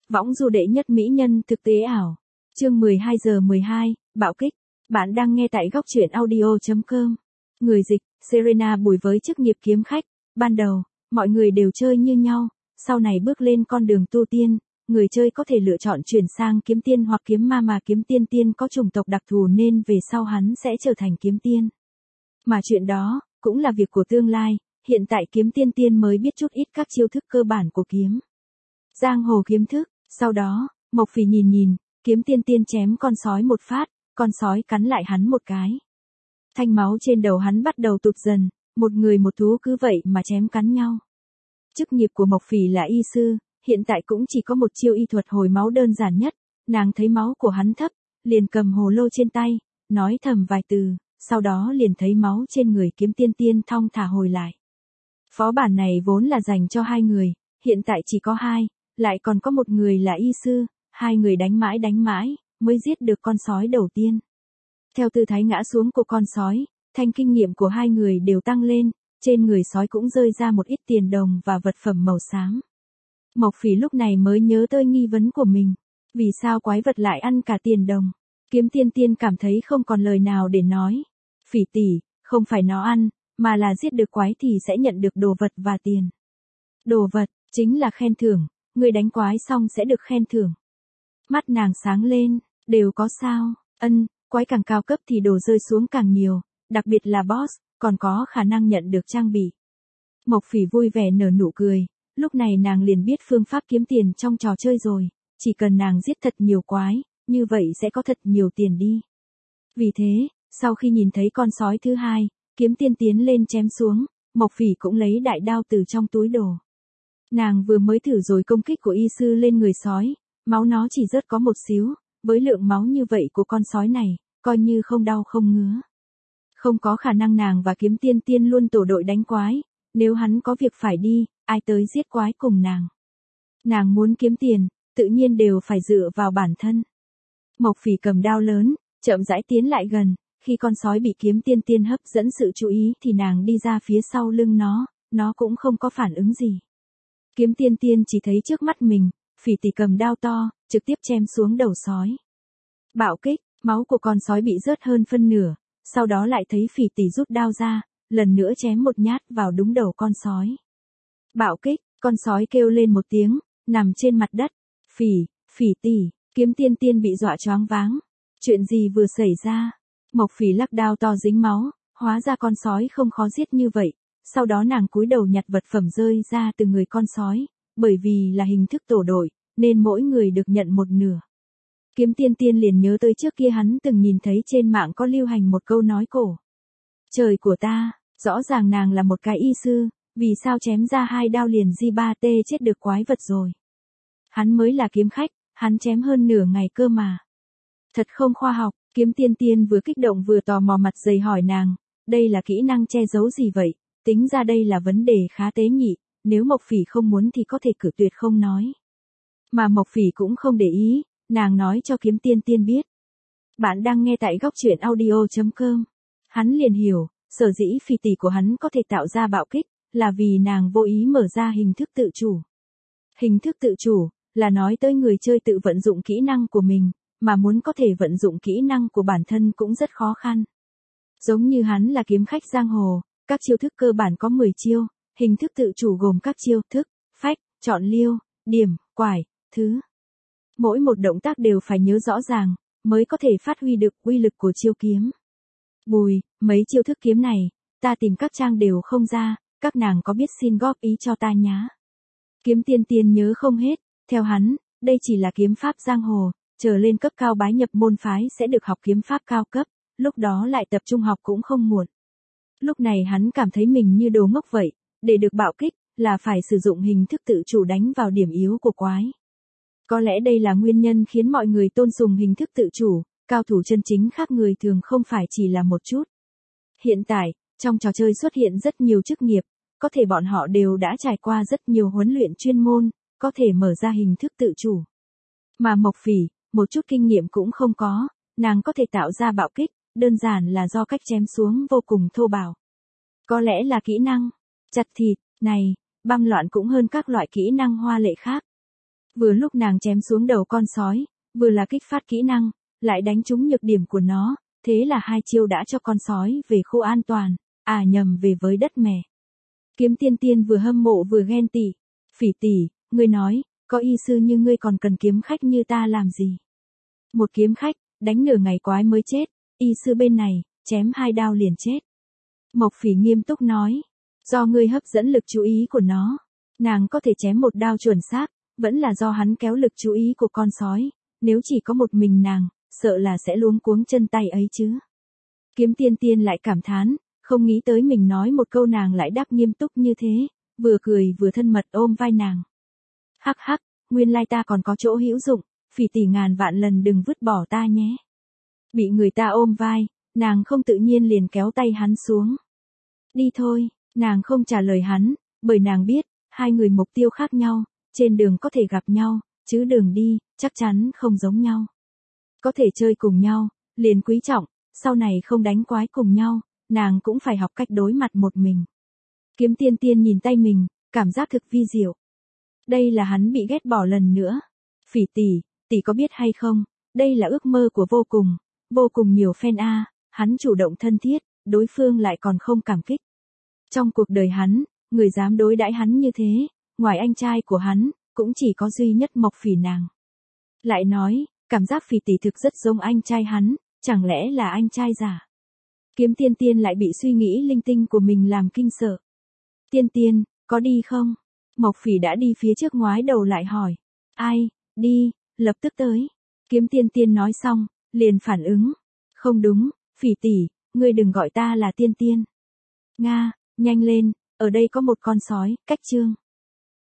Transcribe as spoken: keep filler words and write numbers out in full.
Võng du đệ nhất mỹ nhân thực tế ảo. Chương mười hai giờ mười hai, bạo kích. Bạn đang nghe tại góc truyện audio chấm com. Người dịch, Serena Bùi với chức nghiệp kiếm khách. Ban đầu, mọi người đều chơi như nhau, sau này bước lên con đường tu tiên, người chơi có thể lựa chọn chuyển sang kiếm tiên hoặc kiếm ma mà kiếm tiên tiên có chủng tộc đặc thù nên về sau hắn sẽ trở thành kiếm tiên. Mà chuyện đó, cũng là việc của tương lai, hiện tại kiếm tiên tiên mới biết chút ít các chiêu thức cơ bản của kiếm. Giang hồ kiếm thức, sau đó, Mộc Phỉ nhìn nhìn, kiếm tiên tiên chém con sói một phát, con sói cắn lại hắn một cái. Thanh máu trên đầu hắn bắt đầu tụt dần, một người một thú cứ vậy mà chém cắn nhau. Chức nghiệp của Mộc Phỉ là y sư, hiện tại cũng chỉ có một chiêu y thuật hồi máu đơn giản nhất, nàng thấy máu của hắn thấp, liền cầm hồ lô trên tay, nói thầm vài từ, sau đó liền thấy máu trên người kiếm tiên tiên thong thả hồi lại. Phó bản này vốn là dành cho hai người, hiện tại chỉ có hai, lại còn có một người là y sư, hai người đánh mãi đánh mãi, mới giết được con sói đầu tiên. Theo tư thái ngã xuống của con sói, thanh kinh nghiệm của hai người đều tăng lên, trên người sói cũng rơi ra một ít tiền đồng và vật phẩm màu xám. Mộc Phỉ lúc này mới nhớ tới nghi vấn của mình, vì sao quái vật lại ăn cả tiền đồng? Kiếm tiên tiên cảm thấy không còn lời nào để nói. Phỉ tỷ, không phải nó ăn, mà là giết được quái thì sẽ nhận được đồ vật và tiền. Đồ vật, chính là khen thưởng, người đánh quái xong sẽ được khen thưởng. Mắt nàng sáng lên, đều có sao, ân, quái càng cao cấp thì đồ rơi xuống càng nhiều, đặc biệt là boss, còn có khả năng nhận được trang bị. Mộc Phỉ vui vẻ nở nụ cười, lúc này nàng liền biết phương pháp kiếm tiền trong trò chơi rồi, chỉ cần nàng giết thật nhiều quái, như vậy sẽ có thật nhiều tiền đi. Vì thế, sau khi nhìn thấy con sói thứ hai, kiếm tiên tiến lên chém xuống, Mộc Phỉ cũng lấy đại đao từ trong túi đồ. Nàng vừa mới thử rồi công kích của y sư lên người sói, máu nó chỉ rớt có một xíu, với lượng máu như vậy của con sói này, coi như không đau không ngứa. Không có khả năng nàng và kiếm tiên tiên luôn tổ đội đánh quái, nếu hắn có việc phải đi, ai tới giết quái cùng nàng. Nàng muốn kiếm tiền, tự nhiên đều phải dựa vào bản thân. Mộc Phỉ cầm đao lớn, chậm rãi tiến lại gần, khi con sói bị kiếm tiên tiên hấp dẫn sự chú ý thì nàng đi ra phía sau lưng nó, nó cũng không có phản ứng gì. Kiếm tiên tiên chỉ thấy trước mắt mình, Phỉ tỷ cầm đao to, trực tiếp chém xuống đầu sói. Bạo kích, máu của con sói bị rớt hơn phân nửa, sau đó lại thấy Phỉ tỷ rút đao ra, lần nữa chém một nhát vào đúng đầu con sói. Bạo kích, con sói kêu lên một tiếng, nằm trên mặt đất. Phỉ, Phỉ tỷ, kiếm tiên tiên bị dọa choáng váng. Chuyện gì vừa xảy ra? Mộc Phỉ lắc đao to dính máu, hóa ra con sói không khó giết như vậy. Sau đó nàng cúi đầu nhặt vật phẩm rơi ra từ người con sói, bởi vì là hình thức tổ đội, nên mỗi người được nhận một nửa. Kiếm tiên tiên liền nhớ tới trước kia hắn từng nhìn thấy trên mạng có lưu hành một câu nói cổ. Trời của ta, rõ ràng nàng là một cái y sư, vì sao chém ra hai đao liền di ba tê chết được quái vật rồi. Hắn mới là kiếm khách, hắn chém hơn nửa ngày cơ mà. Thật không khoa học, kiếm tiên tiên vừa kích động vừa tò mò mặt dày hỏi nàng, đây là kỹ năng che giấu gì vậy, tính ra đây là vấn đề khá tế nhị, nếu Mộc Phỉ không muốn thì có thể cử tuyệt không nói. Mà Mộc Phỉ cũng không để ý, nàng nói cho kiếm tiên tiên biết. Bạn đang nghe tại góc truyện audio chấm com. Hắn liền hiểu, sở dĩ Phỉ tỷ của hắn có thể tạo ra bạo kích, là vì nàng vô ý mở ra hình thức tự chủ. Hình thức tự chủ, là nói tới người chơi tự vận dụng kỹ năng của mình, mà muốn có thể vận dụng kỹ năng của bản thân cũng rất khó khăn. Giống như hắn là kiếm khách giang hồ, các chiêu thức cơ bản có mười chiêu, hình thức tự chủ gồm các chiêu thức, phách, chọn liêu, điểm, quải, thứ. Mỗi một động tác đều phải nhớ rõ ràng, mới có thể phát huy được uy lực của chiêu kiếm. Bùi, mấy chiêu thức kiếm này, ta tìm các trang đều không ra, các nàng có biết xin góp ý cho ta nhá. Kiếm tiên tiên nhớ không hết, theo hắn, đây chỉ là kiếm pháp giang hồ, chờ lên cấp cao bái nhập môn phái sẽ được học kiếm pháp cao cấp, lúc đó lại tập trung học cũng không muộn. Lúc này hắn cảm thấy mình như đồ ngốc vậy, để được bạo kích, là phải sử dụng hình thức tự chủ đánh vào điểm yếu của quái. Có lẽ đây là nguyên nhân khiến mọi người tôn sùng hình thức tự chủ, cao thủ chân chính khác người thường không phải chỉ là một chút. Hiện tại, trong trò chơi xuất hiện rất nhiều chức nghiệp, có thể bọn họ đều đã trải qua rất nhiều huấn luyện chuyên môn, có thể mở ra hình thức tự chủ. Mà Mộc Phỉ, một chút kinh nghiệm cũng không có, nàng có thể tạo ra bạo kích, đơn giản là do cách chém xuống vô cùng thô bạo. Có lẽ là kỹ năng chặt thịt này, băm loạn cũng hơn các loại kỹ năng hoa lệ khác. Vừa lúc nàng chém xuống đầu con sói, vừa là kích phát kỹ năng, lại đánh trúng nhược điểm của nó, thế là hai chiêu đã cho con sói về khu an toàn, à nhầm về với đất mẹ. Kiếm Tiên Tiên vừa hâm mộ vừa ghen tị. Phỉ tỷ, ngươi nói, có y sư như ngươi còn cần kiếm khách như ta làm gì? Một kiếm khách, đánh nửa ngày quái mới chết, y sư bên này, chém hai đao liền chết. Mộc Phỉ nghiêm túc nói, do ngươi hấp dẫn lực chú ý của nó, nàng có thể chém một đao chuẩn xác, vẫn là do hắn kéo lực chú ý của con sói, nếu chỉ có một mình nàng, sợ là sẽ luống cuống chân tay ấy chứ. Kiếm Tiên Tiên lại cảm thán, không nghĩ tới mình nói một câu nàng lại đáp nghiêm túc như thế, vừa cười vừa thân mật ôm vai nàng. Hắc hắc, nguyên lai ta còn có chỗ hữu dụng, Phỉ tỷ ngàn vạn lần đừng vứt bỏ ta nhé. Bị người ta ôm vai, nàng không tự nhiên liền kéo tay hắn xuống. Đi thôi, nàng không trả lời hắn, bởi nàng biết, hai người mục tiêu khác nhau, trên đường có thể gặp nhau, chứ đường đi, chắc chắn không giống nhau. Có thể chơi cùng nhau, liền quý trọng, sau này không đánh quái cùng nhau, nàng cũng phải học cách đối mặt một mình. Kiếm Tiên Tiên nhìn tay mình, cảm giác thực vi diệu. Đây là hắn bị ghét bỏ lần nữa. Phỉ tỷ, tỷ có biết hay không, đây là ước mơ của vô cùng, vô cùng nhiều fan a, hắn chủ động thân thiết, đối phương lại còn không cảm kích. Trong cuộc đời hắn, người dám đối đãi hắn như thế, ngoài anh trai của hắn, cũng chỉ có duy nhất Mộc Phỉ nàng. Lại nói, cảm giác Phỉ tỷ thực rất giống anh trai hắn, chẳng lẽ là anh trai giả? Kiếm Tiên Tiên lại bị suy nghĩ linh tinh của mình làm kinh sợ. Tiên Tiên, có đi không? Mộc Phỉ đã đi phía trước ngoái đầu lại hỏi. Ai, đi, lập tức tới. Kiếm Tiên Tiên nói xong, liền phản ứng. Không đúng, Phỉ tỷ, ngươi đừng gọi ta là Tiên Tiên. Nga, nhanh lên, ở đây có một con sói, cách chương.